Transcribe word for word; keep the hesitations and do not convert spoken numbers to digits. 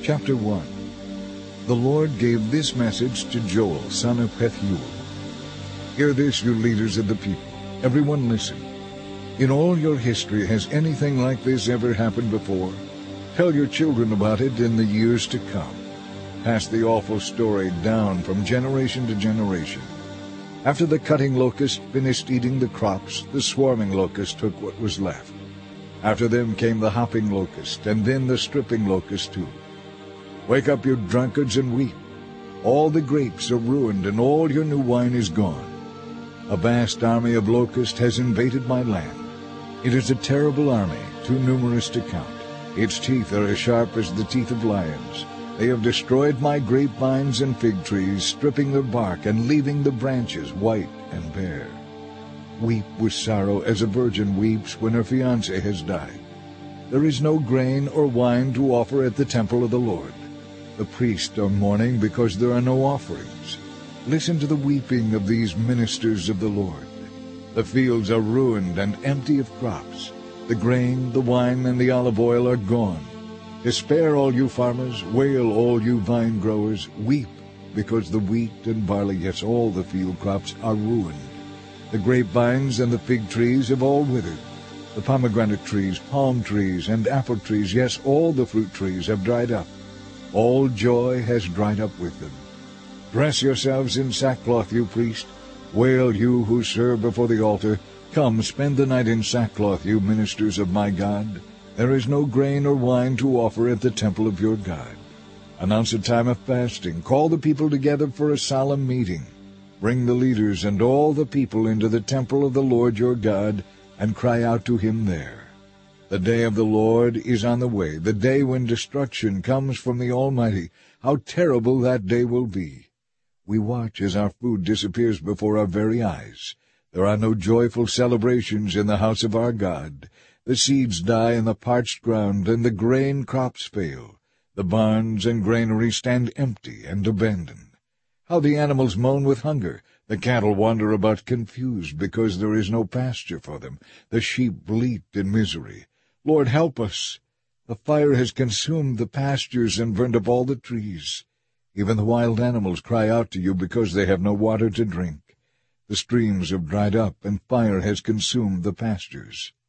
Chapter one. The Lord gave this message to Joel, son of Pethuel. Hear this, you leaders of the people. Everyone listen. In all your history, has anything like this ever happened before? Tell your children about it in the years to come. Pass the awful story down from generation to generation. After the cutting locust finished eating the crops, the swarming locust took what was left. After them came the hopping locust, and then the stripping locust too. Wake up, you drunkards, and weep. All the grapes are ruined, and all your new wine is gone. A vast army of locusts has invaded my land. It is a terrible army, too numerous to count. Its teeth are as sharp as the teeth of lions. They have destroyed my grapevines and fig trees, stripping their bark and leaving the branches white and bare. Weep with sorrow as a virgin weeps when her fiancé has died. There is no grain or wine to offer at the temple of the Lord. The priests are mourning because there are no offerings. Listen to the weeping of these ministers of the Lord. The fields are ruined and empty of crops. The grain, the wine, and the olive oil are gone. Despair, all you farmers, wail, all you vine growers, weep, because the wheat and barley, yes, all the field crops are ruined. The grapevines and the fig trees have all withered. The pomegranate trees, palm trees, and apple trees, yes, all the fruit trees have dried up. All joy has dried up with them. Dress yourselves in sackcloth, you priests. Wail, you who serve before the altar. Come, spend the night in sackcloth, you ministers of my God. There is no grain or wine to offer at the temple of your God. Announce a time of fasting. Call the people together for a solemn meeting. Bring the leaders and all the people into the temple of the Lord your God, and cry out to him there. The day of the Lord is on the way, the day when destruction comes from the Almighty. How terrible that day will be! We watch as our food disappears before our very eyes. There are no joyful celebrations in the house of our God. The seeds die in the parched ground, and the grain crops fail. The barns and granaries stand empty and abandoned. How the animals moan with hunger! The cattle wander about confused because there is no pasture for them. The sheep bleat in misery. Lord, help us! The fire has consumed the pastures and burned up all the trees. Even the wild animals cry out to you because they have no water to drink. The streams have dried up, and fire has consumed the pastures.